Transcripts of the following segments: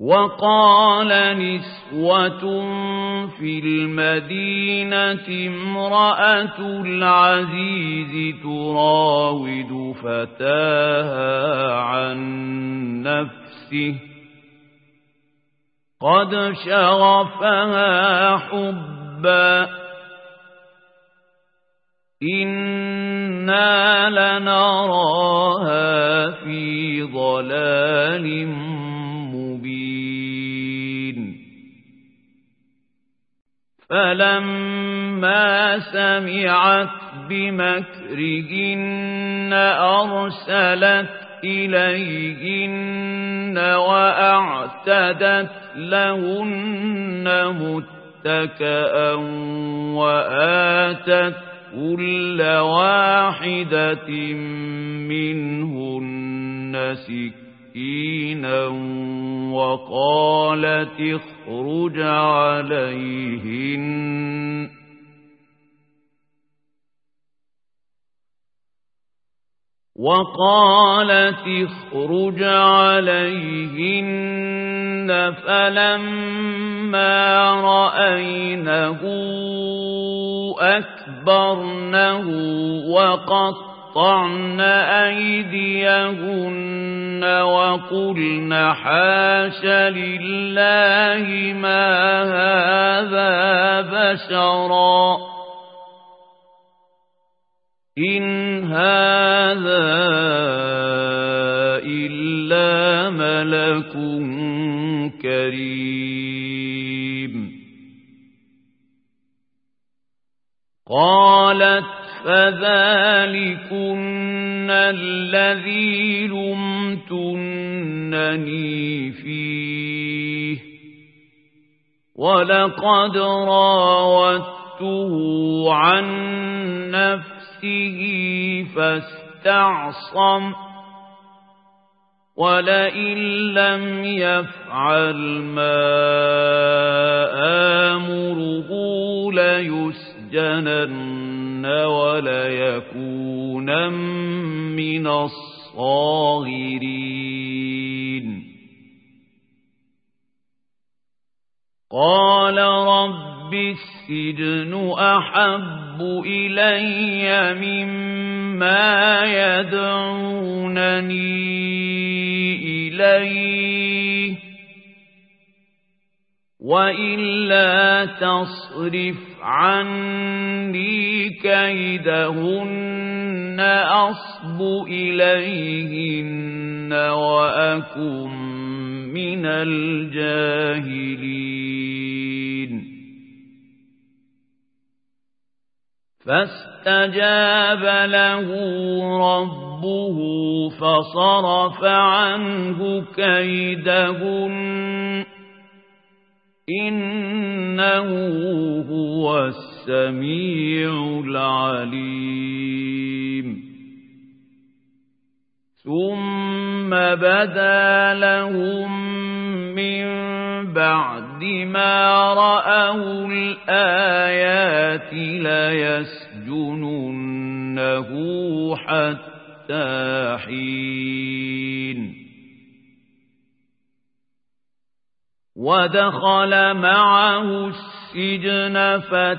وقال نسوة في المدينة امرأة العزيز تراود فتاها عن نفسه قد شغفها حبا إنا لنراها في ضلال مبين فلما سمعت بمكرهن أرسلت إليهن وأعتدت لهن متكأ وآتت كل واحدة منهن سكينا وقالت اخرج عليهن فلما رأينه أكبرنه وقطعن أيديهن وقلن حاش لله ما هذا بشرا إن هذا إلا ملك كريم قالت فذلكن الذي لمتنني فيه ولقد راودته عن نفسه فاستعصم ولئن لم يفعل ما آمره ليسجنن وليكون من الصاغرين قال رب السجن أحب إلي مما يدعونني إليه وإلا تصرف عني كيدهن أصب إليهن وأكن من الجاهلين فاستجاب له ربه فصرف عنه كيدهن إنه هو السميع العليم ثم بدا لهم من بعد ما رأوا الآيات ليسجننه حتى حين ودخل معه السجن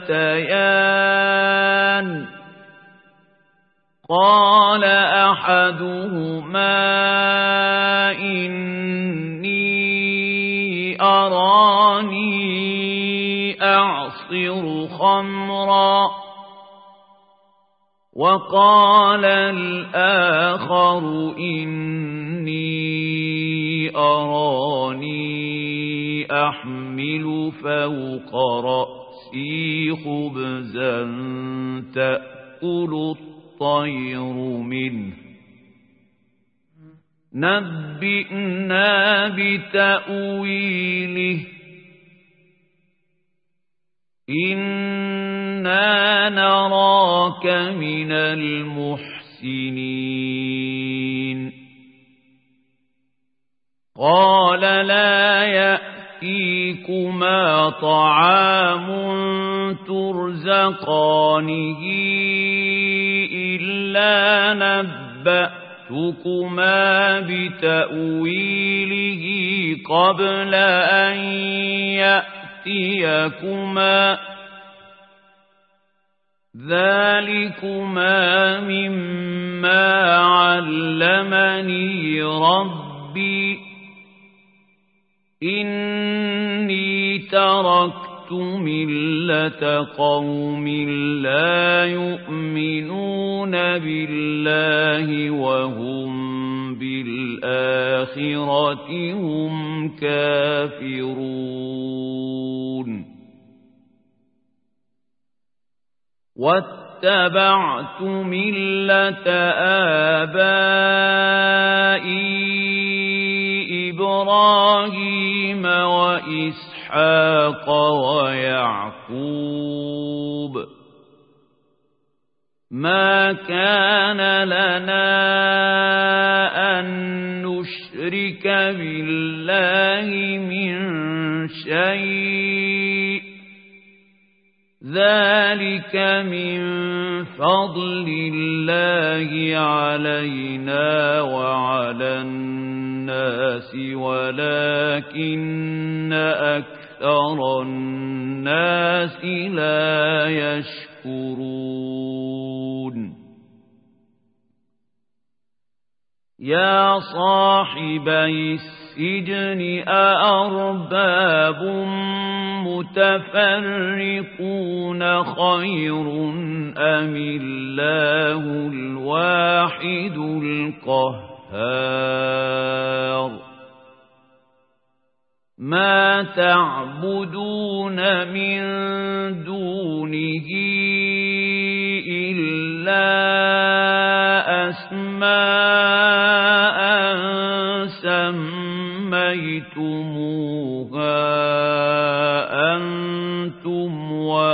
فتيان قال أحدهما إني أراني أعصر خمرا وقال الآخر إني أراني أحمل فوق رأسي خبزا تأكل الطير منه نبئنا بتأويله إنا نراك من المحسنين قال لا يأتيكما طعام ترزقانه إلا نبأتكما بتأويله قبل أن يأتيكما ذلكما مما علمني ربي إني تركت ملة قوم لا يؤمنون بالله وهم بالآخرة هم كافرون واتبعت ملة آبائي إبراهيم وإسحاق ويعقوب ما كان لنا أن نشرك بالله من شيء ذلك من فضل الله علينا وعلى الناس ولكن أكثر الناس لا يشكرون يا صاحبي السجن أأرباب متفرقون خير أم الله الواحد القهار ما تعبدون من دونه إلا أسماء سميتموها أنتم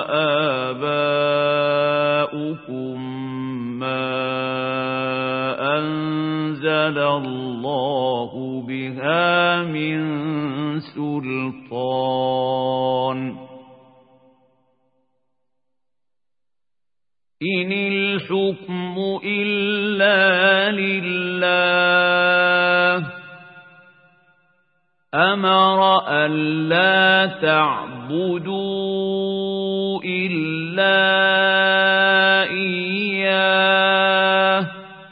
وآباؤكم ما أنزل الله بها من سلطان إن الحكم إلا لله أمر ألا تعبدوا إلا إياه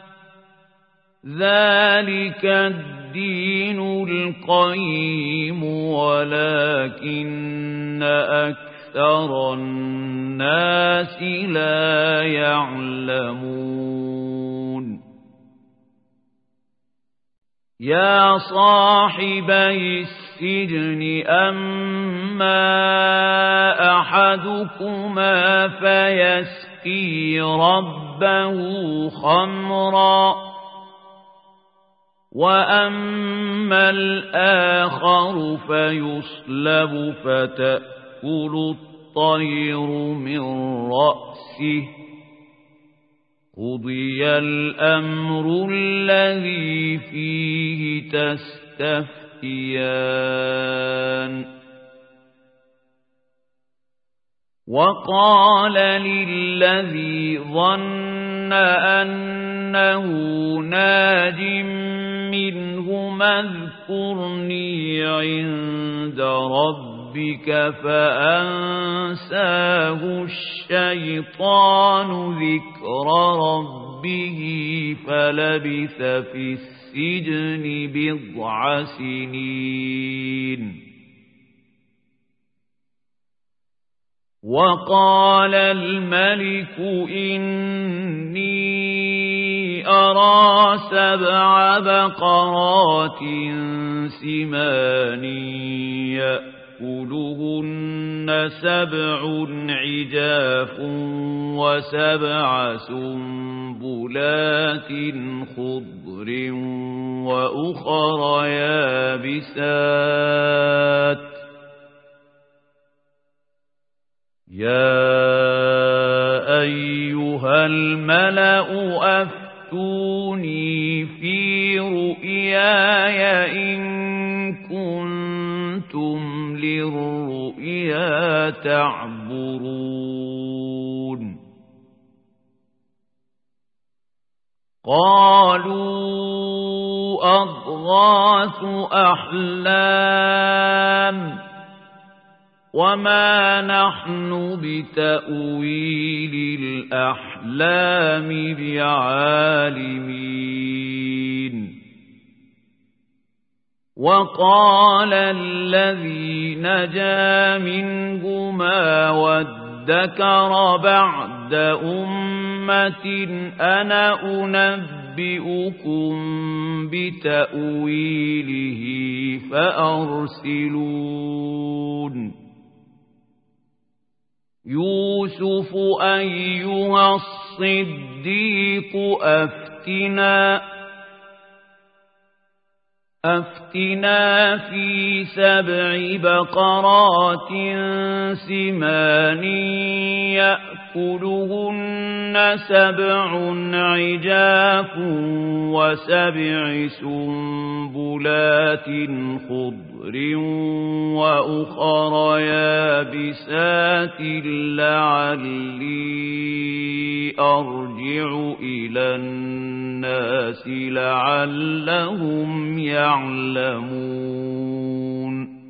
ذلك الدين القيم ولكن أكثر الناس لا يعلمون يا صاحبي السجن أما أحدكما فيسقي ربه خمرا وأما الآخر فيصلب فتأكل الطير من رأسه قضي الأمر الذي فيه تستفتيان وقال للذي ظن أنه ناج منهما اذكرني عند ربك فأنساه الشيطان ذكر ربه فلبث في السجن بضع سنين وقال الملك إني أرى 7 بقرات سمان يأكلهن 7 عجاف و7 سنبلات خضر وأخر يابسات يا أيها الملأ أفتوني في رؤياي إن كنتم للرؤيا تعبرون قالوا أضغاث أحلام وما نحن بتأويل الأحلام بعالمين وقال الذي نجا منهما وادكر بعد أمة أنا أنبئكم بتأويله فأرسلون يوسف أيها الصديق أفتنا في 7 بقرات سمان يأكلهن 7 عجاف و7 سنبلات خضر وأخر يابسات لعلي أرجع إلى الناس لعلهم يعلمون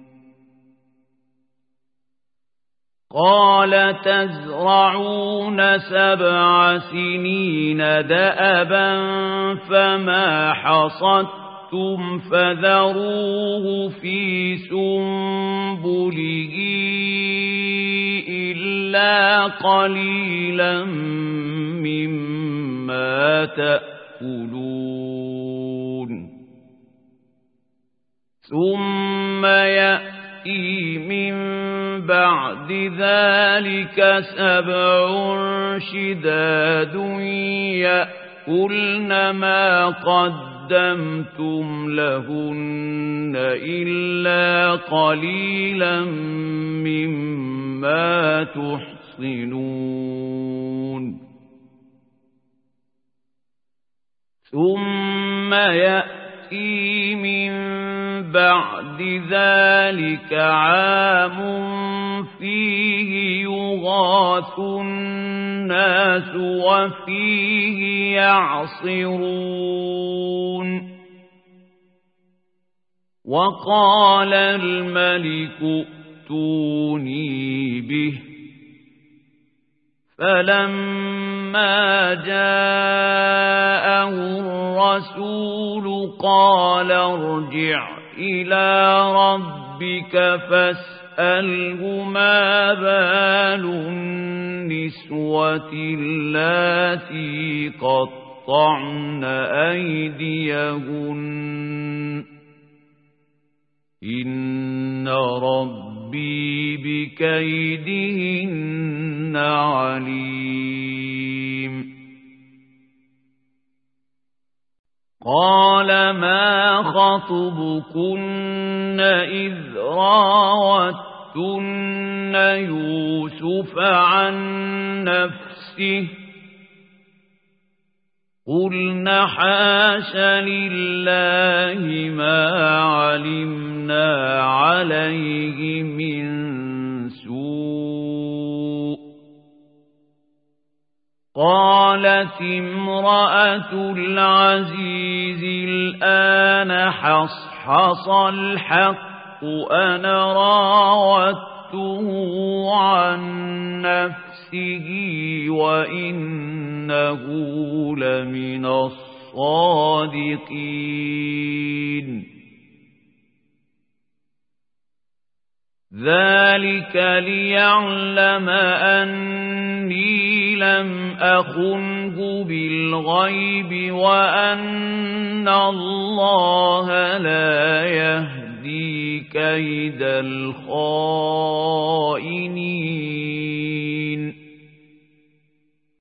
قال تزرعون 7 سنين دأبا فما حصدتم فذروه في سنبله إلا قليلا مما تأكلون ثم يأتي من بعد ذلك 7 شداد يأكلن ما قدمتم لهن إلا قليلا مما تحصنون ثم يأتي من بعد ذلك عام فيه يغاث الناس وفيه يعصرون وقال الملك ائتوني به فلما جاءه الرسول قال ارجع إلى ربك فاسأله ما بال النسوة اللاتي قطعن أيديهن إن ربي بكيدهن عليم قال ما خطبكن إذ راوتن يوسف عن نفسه قلنا حاش لله ما علمنا عليه من سوء قالت امرأة العزيز الآن حصحص الحق أنا راودته عن نفسه وإنه لمن الصادقين ذلك ليعلم أني لم أخنه بالغيب وأن الله لا يهدي كيد الخائنين